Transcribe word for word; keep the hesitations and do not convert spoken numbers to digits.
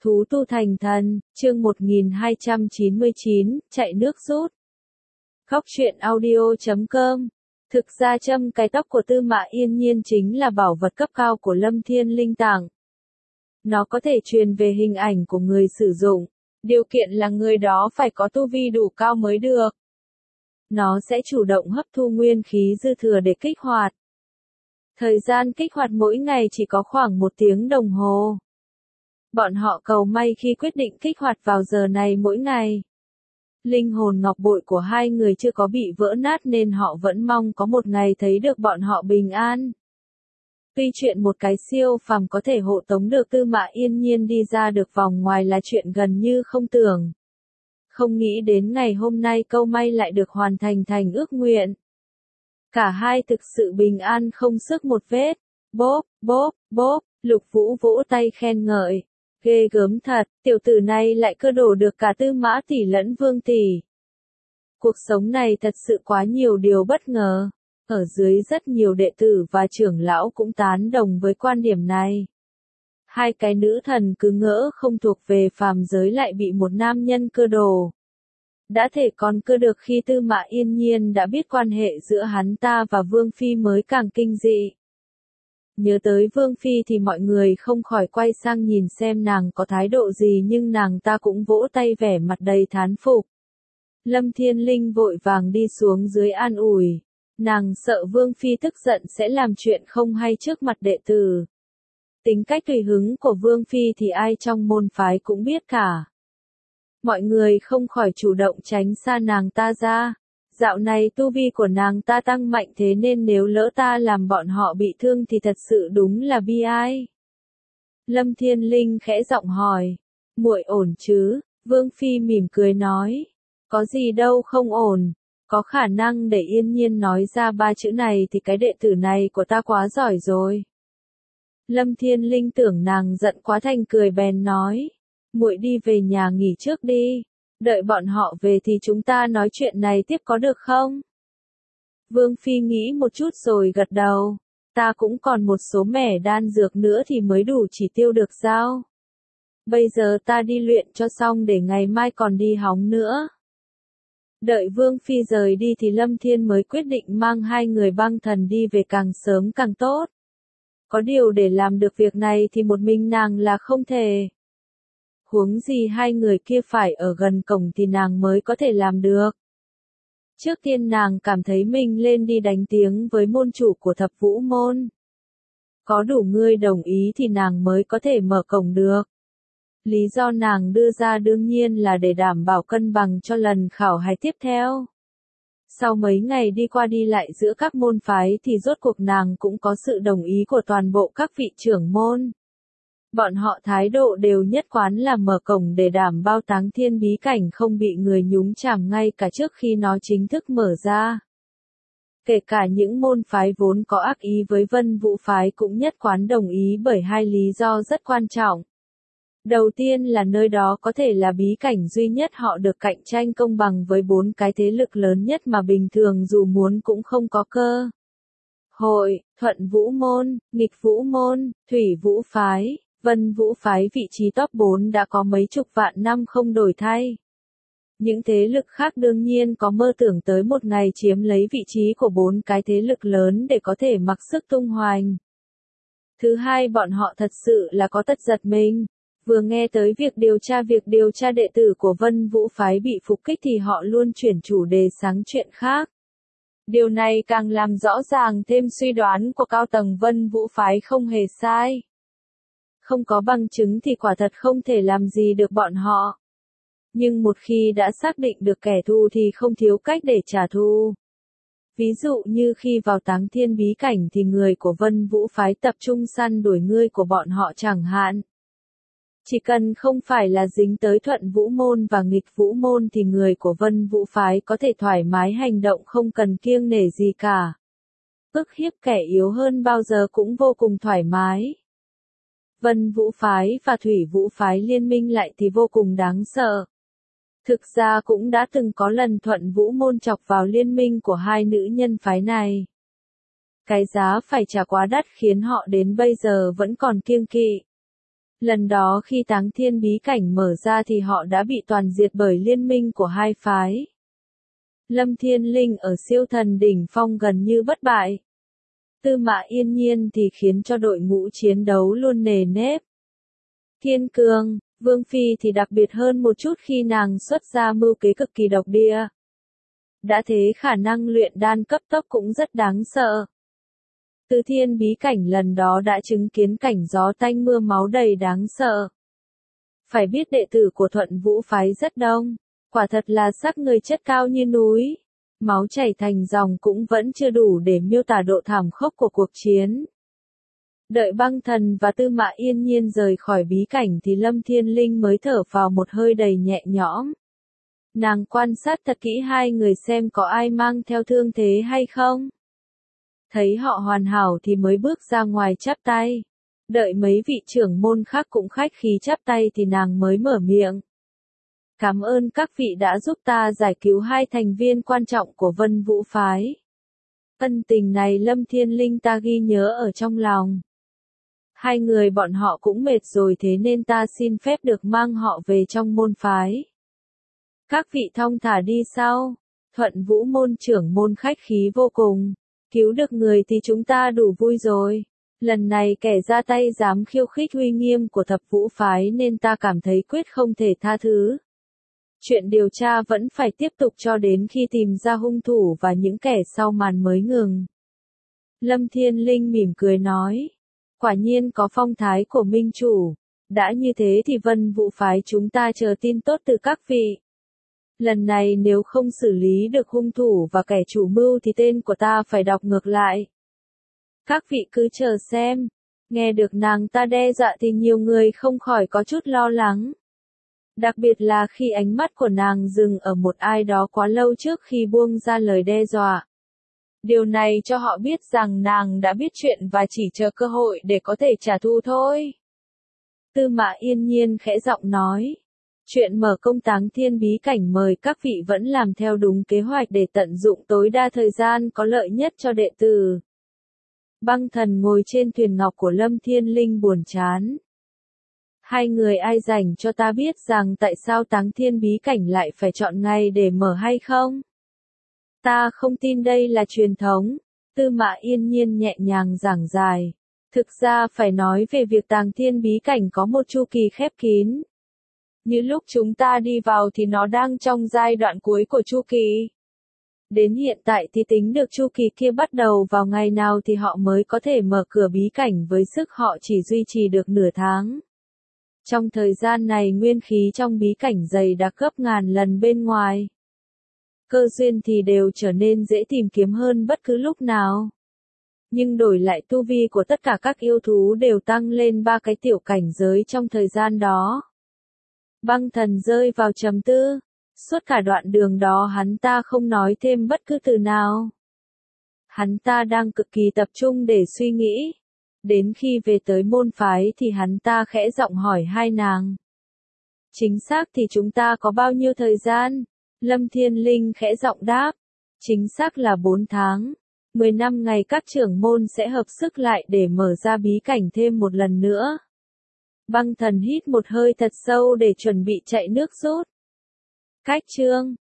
Thú tu thành thần, chương một nghìn hai trăm chín mươi chín, chạy nước rút. Góc truyện audio chấm com. Thực ra châm cái tóc của Tư Mã Yên Nhiên chính là bảo vật cấp cao của Lâm Thiên Linh tặng. Nó có thể truyền về hình ảnh của người sử dụng, điều kiện là người đó phải có tu vi đủ cao mới được. Nó sẽ chủ động hấp thu nguyên khí dư thừa để kích hoạt. Thời gian kích hoạt mỗi ngày chỉ có khoảng một tiếng đồng hồ. Bọn họ cầu may khi quyết định kích hoạt vào giờ này mỗi ngày. Linh hồn ngọc bội của hai người chưa có bị vỡ nát nên họ vẫn mong có một ngày thấy được bọn họ bình an. Tuy chuyện một cái siêu phàm có thể hộ tống được Tư Mã Yên Nhiên đi ra được vòng ngoài là chuyện gần như không tưởng. Không nghĩ đến ngày hôm nay câu may lại được hoàn thành thành ước nguyện. Cả hai thực sự bình an không xước một vết. Bốp, bốp, bốp, Lục Vũ vỗ tay khen ngợi. Ghê gớm thật, tiểu tử này lại cơ đồ được cả Tư Mã tỷ lẫn Vương tỷ. Cuộc sống này thật sự quá nhiều điều bất ngờ. Ở dưới rất nhiều đệ tử và trưởng lão cũng tán đồng với quan điểm này. Hai cái nữ thần cứ ngỡ không thuộc về phàm giới lại bị một nam nhân cơ đồ. Đã thể còn cơ được khi Tư Mã Yên Nhiên đã biết quan hệ giữa hắn ta và Vương Phi mới càng kinh dị. Nhớ tới Vương Phi thì mọi người không khỏi quay sang nhìn xem nàng có thái độ gì nhưng nàng ta cũng vỗ tay vẻ mặt đầy thán phục. Lâm Thiên Linh vội vàng đi xuống dưới an ủi. Nàng sợ Vương Phi tức giận sẽ làm chuyện không hay trước mặt đệ tử. Tính cách tùy hứng của Vương Phi thì ai trong môn phái cũng biết cả. Mọi người không khỏi chủ động tránh xa nàng ta ra. Dạo này tu vi của nàng ta tăng mạnh thế nên nếu lỡ ta làm bọn họ bị thương thì thật sự đúng là bi ai. Lâm Thiên Linh khẽ giọng hỏi. Muội ổn chứ? Vương Phi mỉm cười nói. Có gì đâu không ổn. Có khả năng để Yên Nhiên nói ra ba chữ này thì cái đệ tử này của ta quá giỏi rồi. Lâm Thiên Linh tưởng nàng giận quá thành cười bèn nói. Muội đi về nhà nghỉ trước đi. Đợi bọn họ về thì chúng ta nói chuyện này tiếp có được không? Vương Phi nghĩ một chút rồi gật đầu. Ta cũng còn một số mẻ đan dược nữa thì mới đủ chỉ tiêu được sao? Bây giờ ta đi luyện cho xong để ngày mai còn đi hóng nữa. Đợi Vương Phi rời đi thì Lâm Thiên mới quyết định mang hai người băng thần đi về càng sớm càng tốt. Có điều để làm được việc này thì một mình nàng là không thể. Huống gì hai người kia phải ở gần cổng thì nàng mới có thể làm được. Trước tiên nàng cảm thấy mình lên đi đánh tiếng với môn chủ của thập vũ môn. Có đủ người đồng ý thì nàng mới có thể mở cổng được. Lý do nàng đưa ra đương nhiên là để đảm bảo cân bằng cho lần khảo hạch tiếp theo. Sau mấy ngày đi qua đi lại giữa các môn phái thì rốt cuộc nàng cũng có sự đồng ý của toàn bộ các vị trưởng môn. Bọn họ thái độ đều nhất quán là mở cổng để đảm bảo Táng Thiên bí cảnh không bị người nhúng chàm ngay cả trước khi nó chính thức mở ra. Kể cả những môn phái vốn có ác ý với Vân Vũ phái cũng nhất quán đồng ý bởi hai lý do rất quan trọng. Đầu tiên là nơi đó có thể là bí cảnh duy nhất họ được cạnh tranh công bằng với bốn cái thế lực lớn nhất mà bình thường dù muốn cũng không có cơ hội, Thuận Vũ môn, Nghịch Vũ môn, Thủy Vũ phái, Vân Vũ phái vị trí top bốn đã có mấy chục vạn năm không đổi thay. Những thế lực khác đương nhiên có mơ tưởng tới một ngày chiếm lấy vị trí của bốn cái thế lực lớn để có thể mặc sức tung hoành. Thứ hai bọn họ thật sự là có tất giật mình. Vừa nghe tới việc điều tra việc điều tra đệ tử của Vân Vũ phái bị phục kích thì họ luôn chuyển chủ đề sang chuyện khác. Điều này càng làm rõ ràng thêm suy đoán của cao tầng Vân Vũ phái không hề sai. Không có bằng chứng thì quả thật không thể làm gì được bọn họ. Nhưng một khi đã xác định được kẻ thù thì không thiếu cách để trả thù. Ví dụ như khi vào Táng Thiên bí cảnh thì người của Vân Vũ phái tập trung săn đuổi người của bọn họ chẳng hạn. Chỉ cần không phải là dính tới Thuận Vũ môn và Nghịch Vũ môn thì người của Vân Vũ phái có thể thoải mái hành động không cần kiêng nể gì cả. Ức hiếp kẻ yếu hơn bao giờ cũng vô cùng thoải mái. Vân Vũ phái và Thủy Vũ phái liên minh lại thì vô cùng đáng sợ. Thực ra cũng đã từng có lần Thuận Vũ môn chọc vào liên minh của hai nữ nhân phái này. Cái giá phải trả quá đắt khiến họ đến bây giờ vẫn còn kiêng kỵ. Lần đó khi Táng Thiên bí cảnh mở ra thì họ đã bị toàn diệt bởi liên minh của hai phái. Lâm Thiên Linh ở siêu thần đỉnh phong gần như bất bại. Tư Mã Yên Nhiên thì khiến cho đội ngũ chiến đấu luôn nề nếp. Thiên Cương, Vương Phi thì đặc biệt hơn một chút khi nàng xuất ra mưu kế cực kỳ độc địa. Đã thế khả năng luyện đan cấp tốc cũng rất đáng sợ. Từ Thiên bí cảnh lần đó đã chứng kiến cảnh gió tanh mưa máu đầy đáng sợ. Phải biết đệ tử của Thuận Vũ phái rất đông, quả thật là sắc người chất cao như núi. Máu chảy thành dòng cũng vẫn chưa đủ để miêu tả độ thảm khốc của cuộc chiến. Đợi Băng Thần và Tư Mã Yên Nhiên rời khỏi bí cảnh thì Lâm Thiên Linh mới thở vào một hơi đầy nhẹ nhõm. Nàng quan sát thật kỹ hai người xem có ai mang theo thương thế hay không. Thấy họ hoàn hảo thì mới bước ra ngoài chắp tay. Đợi mấy vị trưởng môn khác cũng khách khí chắp tay thì nàng mới mở miệng. Cảm ơn các vị đã giúp ta giải cứu hai thành viên quan trọng của Vân Vũ phái. Ân tình này Lâm Thiên Linh ta ghi nhớ ở trong lòng. Hai người bọn họ cũng mệt rồi thế nên ta xin phép được mang họ về trong môn phái. Các vị thong thả đi sau. Thuận Vũ môn trưởng môn khách khí vô cùng. Cứu được người thì chúng ta đủ vui rồi. Lần này kẻ ra tay dám khiêu khích uy nghiêm của Thập Vũ phái nên ta cảm thấy quyết không thể tha thứ. Chuyện điều tra vẫn phải tiếp tục cho đến khi tìm ra hung thủ và những kẻ sau màn mới ngừng. Lâm Thiên Linh mỉm cười nói. Quả nhiên có phong thái của minh chủ. Đã như thế thì Vân Vũ phái chúng ta chờ tin tốt từ các vị. Lần này nếu không xử lý được hung thủ và kẻ chủ mưu thì tên của ta phải đọc ngược lại. Các vị cứ chờ xem. Nghe được nàng ta đe dọa thì nhiều người không khỏi có chút lo lắng. Đặc biệt là khi ánh mắt của nàng dừng ở một ai đó quá lâu trước khi buông ra lời đe dọa. Điều này cho họ biết rằng nàng đã biết chuyện và chỉ chờ cơ hội để có thể trả thù thôi. Tư Mã Yên Nhiên khẽ giọng nói. Chuyện mở công Táng Thiên bí cảnh mời các vị vẫn làm theo đúng kế hoạch để tận dụng tối đa thời gian có lợi nhất cho đệ tử. Băng Thần ngồi trên thuyền ngọc của Lâm Thiên Linh buồn chán. Hai người ai rảnh cho ta biết rằng tại sao Táng Thiên bí cảnh lại phải chọn ngày để mở hay không? Ta không tin đây là truyền thống. Tư Mã Yên Nhiên nhẹ nhàng giảng giải. Thực ra phải nói về việc Táng Thiên bí cảnh có một chu kỳ khép kín. Như lúc chúng ta đi vào thì nó đang trong giai đoạn cuối của chu kỳ. Đến hiện tại thì tính được chu kỳ kia bắt đầu vào ngày nào thì họ mới có thể mở cửa bí cảnh với sức họ chỉ duy trì được nửa tháng. Trong thời gian này nguyên khí trong bí cảnh dày đặc gấp ngàn lần bên ngoài. Cơ duyên thì đều trở nên dễ tìm kiếm hơn bất cứ lúc nào. Nhưng đổi lại tu vi của tất cả các yêu thú đều tăng lên ba cái tiểu cảnh giới trong thời gian đó. Băng Thần rơi vào trầm tư. Suốt cả đoạn đường đó hắn ta không nói thêm bất cứ từ nào. Hắn ta đang cực kỳ tập trung để suy nghĩ. Đến khi về tới môn phái thì hắn ta khẽ giọng hỏi hai nàng. Chính xác thì chúng ta có bao nhiêu thời gian? Lâm Thiên Linh khẽ giọng đáp. Chính xác là bốn tháng. mười năm ngày các trưởng môn sẽ hợp sức lại để mở ra bí cảnh thêm một lần nữa. Băng Thần hít một hơi thật sâu để chuẩn bị chạy nước rút. Cách chương